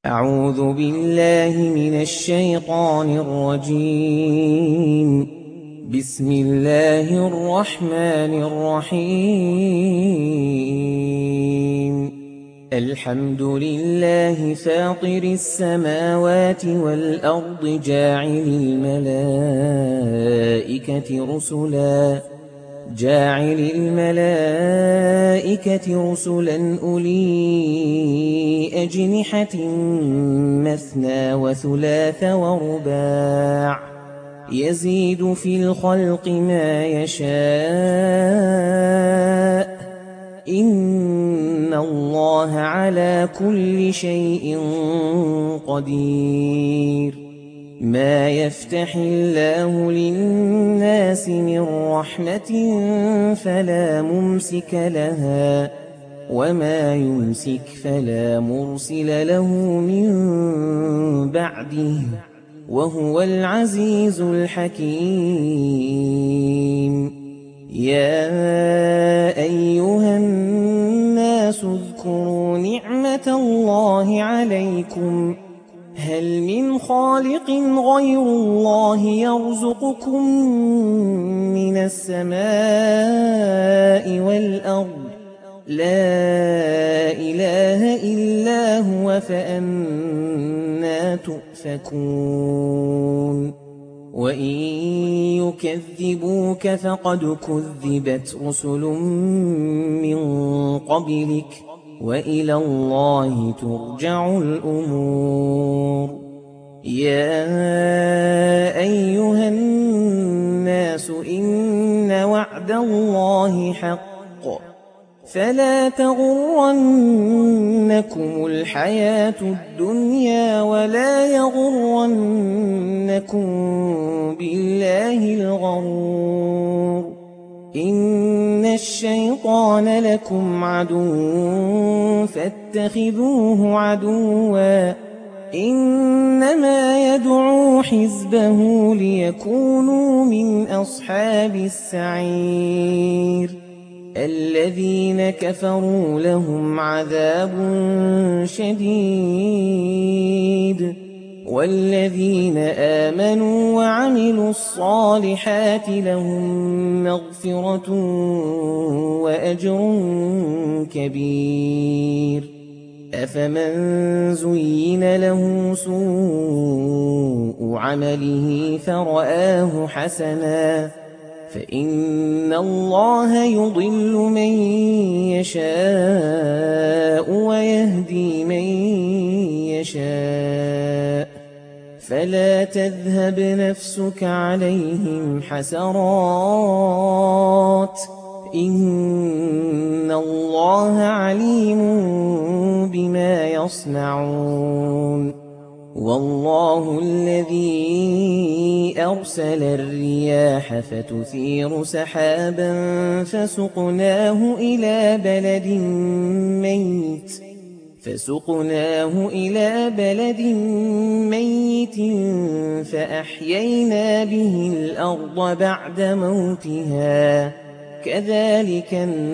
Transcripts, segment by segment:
أعوذ بالله من الشيطان الرجيم. بسم الله الرحمن الرحيم. الحمد لله فاطر السماوات والأرض جاعل الملائكة رسلا أولي أجنحة مثنى وثلاث ورباع يزيد في الخلق ما يشاء إن الله على كل شيء قدير. ما يفتح الله للناس من رحمة فلا ممسك لها وما يمسك فلا مرسل له من بعده وهو العزيز الحكيم. يا أيها الناس اذكروا نعمة الله عليكم هل من خالق غير الله يرزقكم من السماء والأرض لا إله إلا هو فأنى تؤفكون. وإن يكذبوك فقد كذبت رسل من قبلك وإلى الله ترجع الأمور. يا أيها الناس إن وعد الله حق فلا تغرنكم الحياة الدنيا ولا يغرنكم بالله الغرور. إن الشيطان لكم عدو فاتخذوه عدوا إنما يدعو حزبه ليكونوا من أصحاب السعير. الذين كفروا لهم عذاب شديد والذين آمنوا وعملوا الصالحات لهم مغفرة وأجر كبير. أفمن زين له سوء عمله فرآه حسنا فإن الله يضل من يشاء ويهدي من يشاء فلا تذهب نفسك عليهم حسرات إن الله عليم بما يصنعون. والله الذي أرسل الرياح فتثير سحابا فسقناه إلى بلد ميت فأحيينا به الأرض بعد موتها كذلك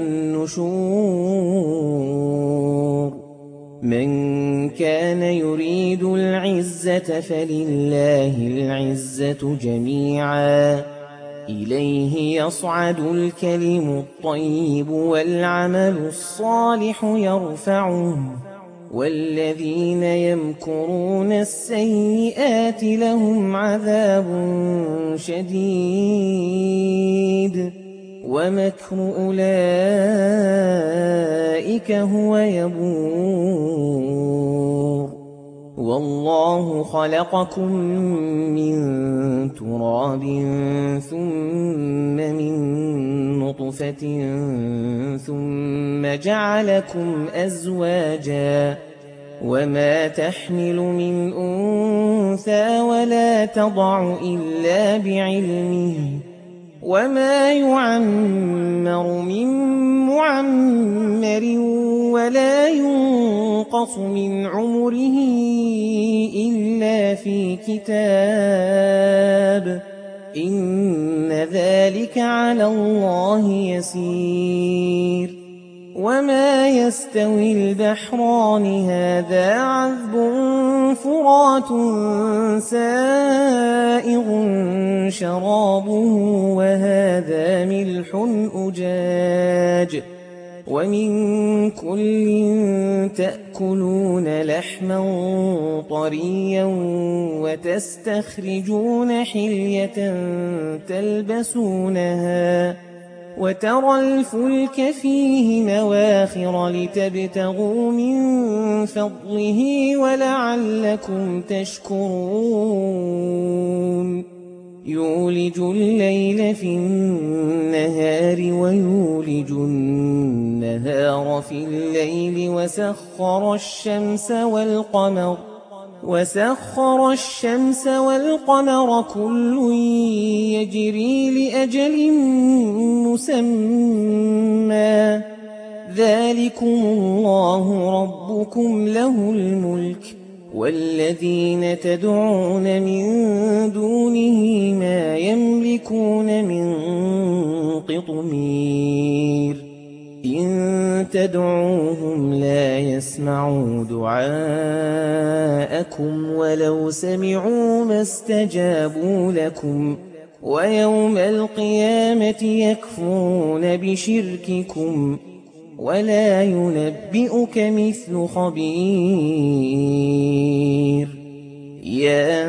النشور. من كان يريد العزة فلله العزة جميعا إليه يصعد الكلم الطيب والعمل الصالح يرفعه والذين يمكرون السيئات لهم عذاب شديد ومكر أولئك هو يبور. والله خلقكم من تراب ثم من نطفة ثم جعلكم أزواجا وما تحمل من أنثى ولا تضع إلا بعلمه وما يعمر من معمر ولا ينقص من عمره إلا في كتاب إن ذلك على الله يسير. وما يستوي البحران هذا عذب فرات سائغ شرابه وهذا ملح أجاج ومن كل تأكلون لحما طريا وتستخرجون حلية تلبسونها وترى الفلك فيه مواخر لتبتغوا من فضله ولعلكم تشكرون يولج الليل في النهار ويولج النهار في الليل وسخر الشمس والقمر كل يجري لأجل مسمى ذلكم الله ربكم له الملك والذين تدعون من دونه ما يملكون من قطمير إن تدعوهم لا يسمعوا دعاءكم ولو سمعوا ما استجابوا لكم ويوم القيامة يكفرون بشرككم ولا ينبئك مثل خبير يا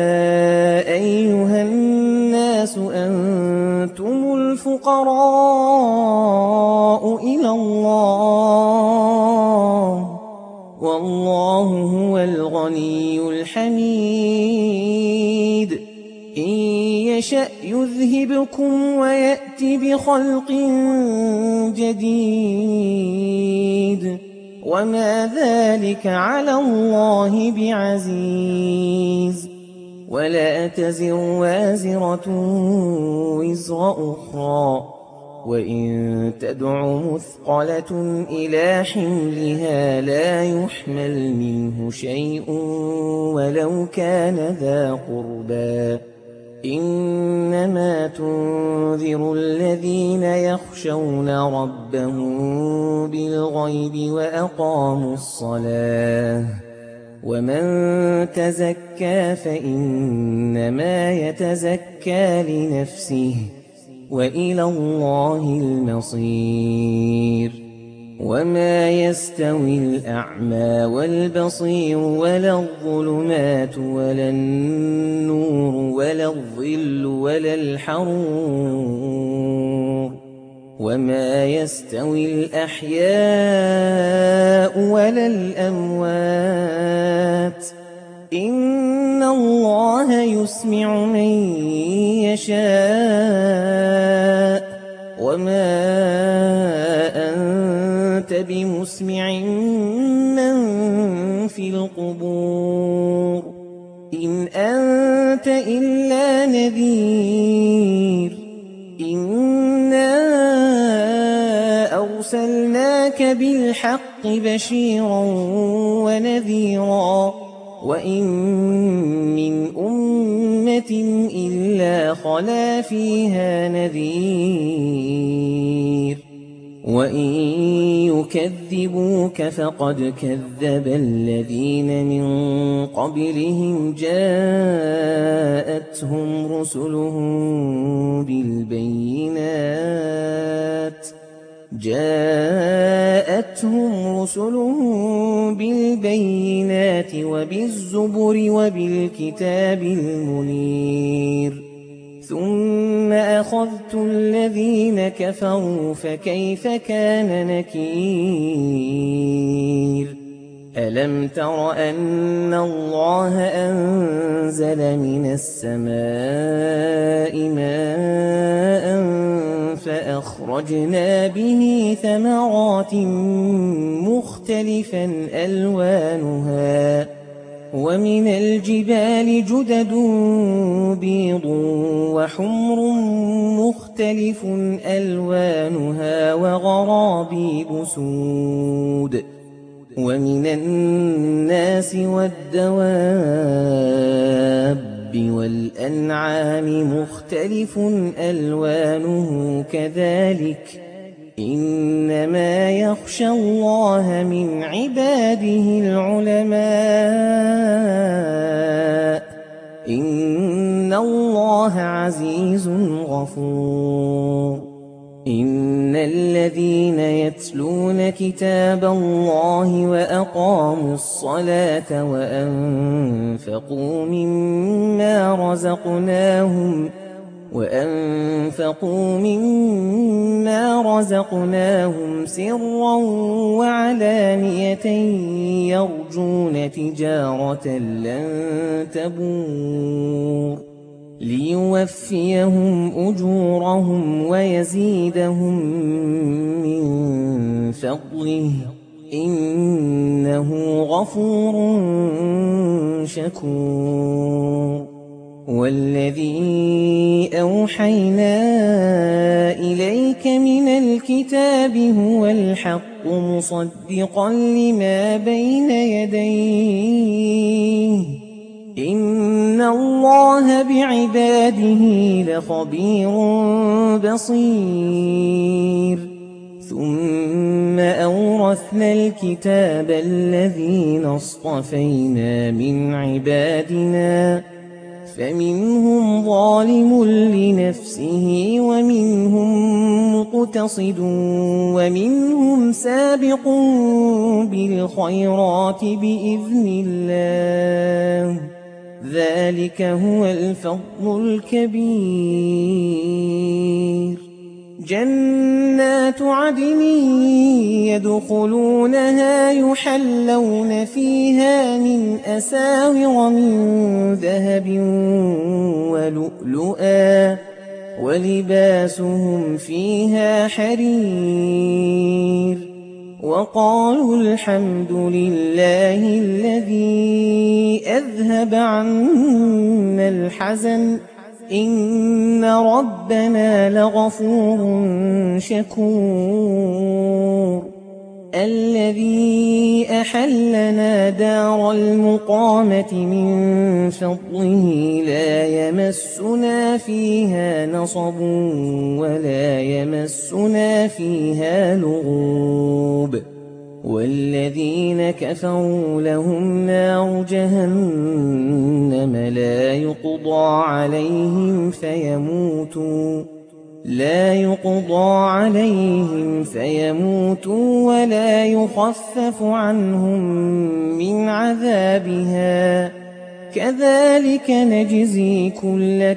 أيها الناس أنتم الفقراء إلى الله والله هو الغني الحميد إن يشأ يذهبكم ويأت بخلق جديد وما ذلك على الله بعزيز ولا تزر وازرة وزر أخرى وإن تدع مثقلة إلى حملها لا يحمل منه شيء ولو كان ذا قربى إنما تنذر الذين يخشون ربهم بالغيب وأقاموا الصلاة ومن تزكى فإنما يتزكى لنفسه وإلى الله المصير وما يستوي الأعمى والبصير ولا الظلمات ولا النور ولا الظل ولا الحرور وما يستوي الأحياء ولا الأموات إن الله يسمع من يشاء وما أنت بمسمع من في القبور إن أنت إلا نذير إنا أرسلناك بالحق بشيرا ونذيرا وإن من أمة إلا خلا فيها نذير وإن يكذبوك فقد كذب الذين من قبلهم جاءتهم رسلهم بالبينات وبالزبر وبالكتاب المنير ثم أخذت الذين كفروا فكيف كان نكير ألم تر أن الله أنزل من السماء ماء فأخرجنا به ثمرات مختلفا ألوانها ومن الجبال جدد بيض وحمر مختلف ألوانها وغرابيب سود ومن الناس والدواب والأنعام مختلف ألوانه كذلك إنما يخشى الله من عباده العلماء إِنَّ اللَّهَ عَزِيزٌ غَفُورٌ إِنَّ الَّذِينَ يَتْلُونَ كِتَابَ اللَّهِ وَأَقَامُوا الصَّلَاةَ وَأَنفَقُوا مِمَّا رَزَقْنَاهُمْ سِرًّا وَعَلَانِيَةً يَرْجُونَ تِجَارَةً لَّن تَبُورَ لِيُوَفِّيَهُمْ أُجُورَهُمْ وَيَزِيدَهُم مِّن فَضْلِهِ إِنَّهُ غَفُورٌ شَكُورٌ وَالَّذِي أَوْحَيْنَا إِلَيْكَ مِنَ الْكِتَابِ هُوَ الْحَقُّ مُصَدِّقًا لِّمَا بَيْنَ يَدَيْهِ ۗ إِنَّ اللَّهَ بِعِبَادِهِ لَخَبِيرٌ بَصِيرٌ ثُمَّ أَوْرَثْنَا الْكِتَابَ الَّذِينَ اصْطَفَيْنَا مِنْ عِبَادِنَا فَمِنْهُمْ ظَالِمٌ لِّنَفْسِهِ وَمِنْهُم مُّقْتَصِدٌ وَمِنْهُمْ سَابِقٌ بِالْخَيْرَاتِ بِإِذْنِ اللَّهِ ۚ ذَلِكَ هُوَ الْفَضْلُ الْكَبِيرُ جَنَّاتُ عَدْنٍ يَدْخُلُونَهَا يُحَلَّوْنَ فِيهَا مِنْ أَسَاوِرَ مِن ذَهَبٍ وَلُؤْلُؤًا وَلِبَاسُهُمْ فِيهَا حَرِيرٌ وَقَالُوا الْحَمْدُ لِلَّهِ الَّذِي أَذْهَبَ عَنَّا الْحَزَنَ إِنَّ رَبَّنَا لَغَفُورٌ شَكُورٌ الَّذِي أَحَلَّنَا دَارَ الْمُقَامَةِ مِن فَضْلِهِ لَا يَمَسُّنَا فِيهَا نَصَبٌ وَلَا يَمَسُّنَا فِيهَا لُغُوبٌ وَالَّذِينَ كَفَرُوا لَهُمْ نَارُ جَهَنَّمَ لَا يُقْضَىٰ عَلَيْهِمْ فَيَمُوتُوا وَلَا يُخَفَّفُ عَنْهُم مِّنْ عَذَابِهَا ۚ كَذَٰلِكَ نَجْزِي كُلَّ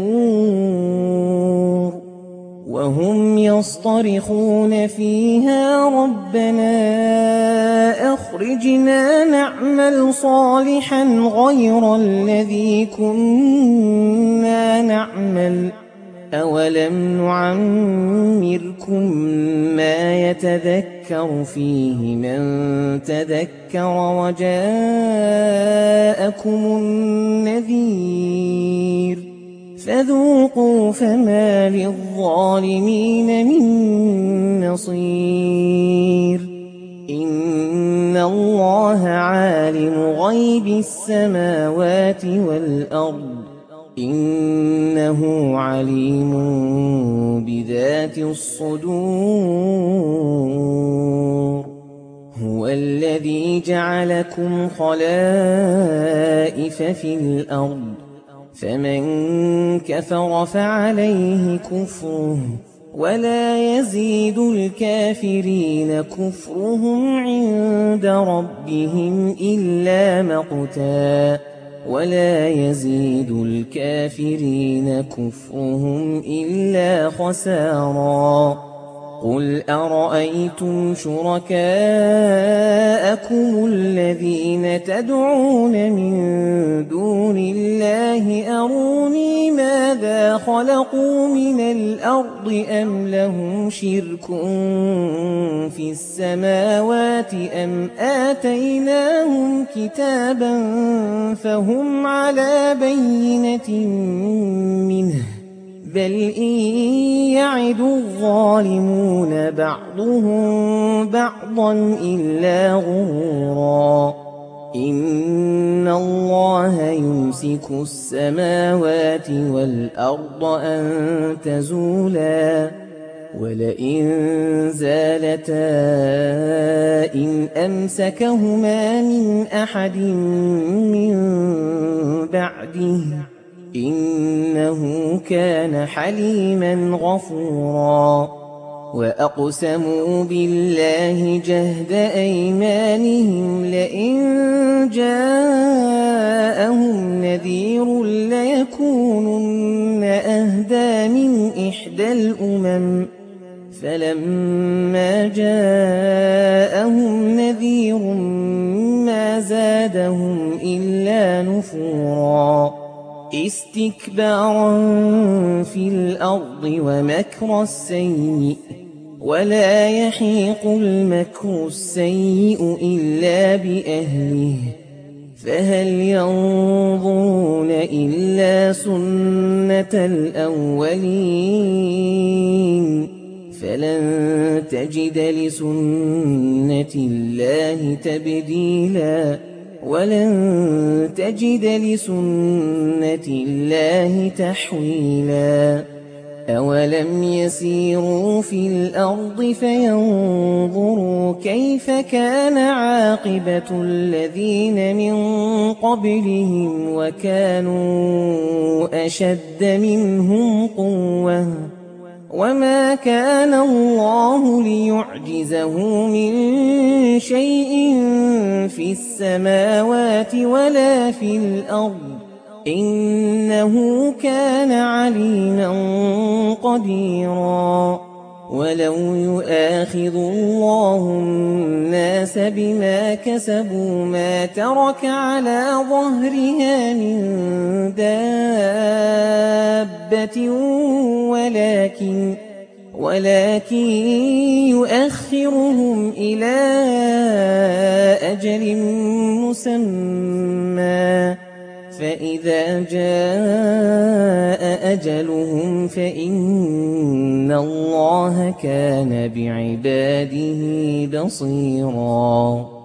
كَفُورٍ وَهُمْ يَصْطَرِخُونَ فِيهَا رَبَّنَا أَخْرِجْنَا نَعْمَلْ صَالِحًا غَيْرَ الَّذِي كُنَّا نَعْمَلُ ۚ أَوَلَمْ نُعَمِّرْكُم مَّا يَتَذَكَّرُ فِيهِ مَن تَذَكَّرَ وَجَاءَكُمُ النَّذِيرُ ۖ فَذُوقُوا فَمَا لِلظَّالِمِينَ مِن نَّصِيرٍ إِنَّ اللَّهَ عَالِمُ غَيْبِ السَّمَاوَاتِ وَالْأَرْضِ ۚ إِنَّهُ عَلِيمٌ بِذَاتِ الصُّدُورِ هُوَ الَّذِي جَعَلَكُمْ خَلَائِفَ فِي الْأَرْضِ فَمَن كَفَرَ فَعَلَيْهِ كُفْرُهُ وَلَا يَزِيدُ الْكَافِرِينَ كُفْرُهُمْ عِندَ رَبِّهِمْ إِلَّا مَقْتًا وَلَا يَزِيدُ الْكَافِرِينَ كُفْرُهُمْ إِلَّا خَسَارًا قُلْ أَرَأَيْتُمْ شُرَكَاءَكُمُ الَّذِينَ تَدْعُونَ مِن دُونِ اللَّهِ أَرُونِي مَاذَا خَلَقُوا مِنَ الْأَرْضِ أَمْ لَهُمْ شِرْكٌ فِي السَّمَاوَاتِ أَمْ آتَيْنَاهُمْ كِتَابًا فَهُمْ عَلَىٰ بَيِّنَةٍ مِّنْهُ ۚ بَلْ إِن يَعِدُ الظَّالِمُونَ بَعْضُهُم بَعْضًا إِلَّا غُرُورًا إِنَّ اللَّهَ يُمْسِكُ السَّمَاوَاتِ وَالْأَرْضَ أَن تَزُولَا وَلَئِن زَالَتَا إِنْ أَمْسَكَهُمَا مِنْ أَحَدٍ مِّن بَعْدِهِ إِنَّهُ كان حليما غفورا وأقسموا بالله جهد أيمانهم لئن جاءهم نذير ليكونن أهدى من إحدى الأمم فلما جاءهم نذير ما زادهم إلا نفورا استكبارا في الأرض ومكر السيء ولا يحيق المكر السيء إلا بأهله فهل ينظرون إلا سنة الأولين فلن تجد لسنة الله تبديلا ولن تجد لسنة الله تحويلا أولم يسيروا في الأرض فينظروا كيف كان عاقبة الذين من قبلهم وكانوا أشد منهم قوة وما كان الله ليعجزه من شيء في السماوات ولا في الأرض إنه كان عليما قديرا ولو يؤاخذ الله الناس بما كسبوا ما ترك على ظهرها من دابة ولكن يؤخرهم إلى أجل مسمى فإذا جاء أجلهم فإن الله كان بعباده بصيراً